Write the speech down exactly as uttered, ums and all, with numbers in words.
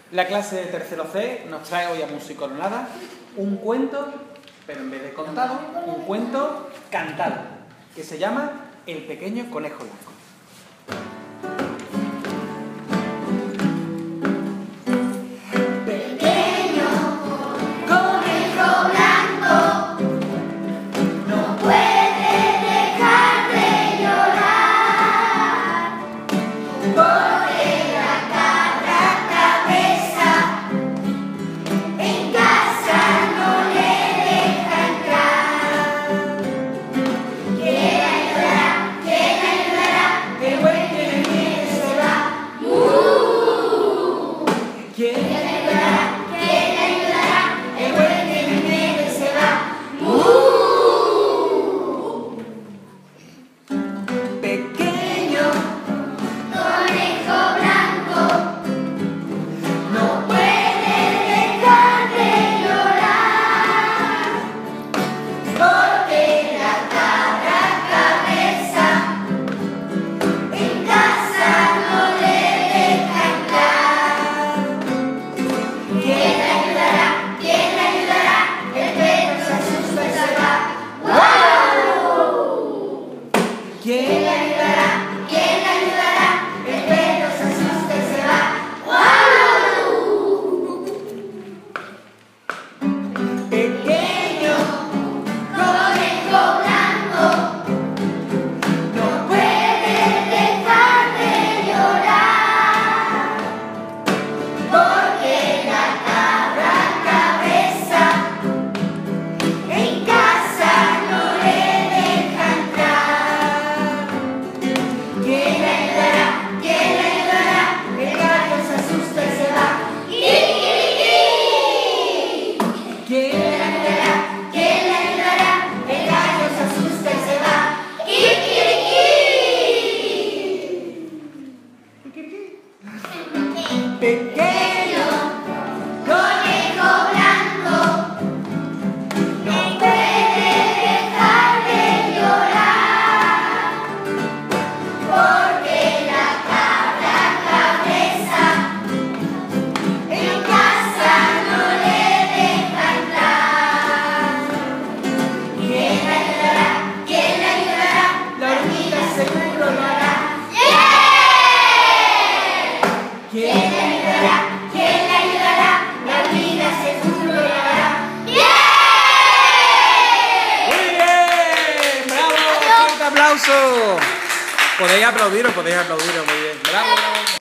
La clase de tercero C nos trae hoy a Musicolonada un cuento, pero en vez de contado, un cuento cantado, que se llama El pequeño conejo blanco. ¿Quién le ayudará? ¿Quién le ayudará? El buen que viene se va. ¡Uh! Pequeño conejo blanco, no puede dejar de llorar, porque la cabra cabeza en casa no le deja entrar. ¿Quién le ayudará? ¿Quién le ayudará? El perro se asusta y se va. ¡Wow! ¿Quién le ayudará? ¿Quién le ayudará? El perro se asusta y se va. ¡Wow! Pequeño conejo blanco, no puede dejar de llorar, porque la cabra cabeza en casa no le deja entrar. ¿Quién le ayudará? ¿Quién le ayudará? El gallo se asusta y se va. ¿Quién le ayudará? ¿Quién le ayudará? El gallo se asusta y se va. Pequeño conejo blanco, no puede dejar de llorar, porque la cabra cabeza en casa no le deja entrar. ¿Quién le ayudará? ¿Quién le ayudará? La hormiga seguro lo hará. ¿Quién le ayudará? ¿Quién le ayudará? La hormiga seguro lo hará. ¡Bien! ¡Muy bien! ¡Bravo! ¡Fuerte aplauso! Podéis aplaudiros, podéis aplaudiros, muy bien. ¡Bravo, bravo!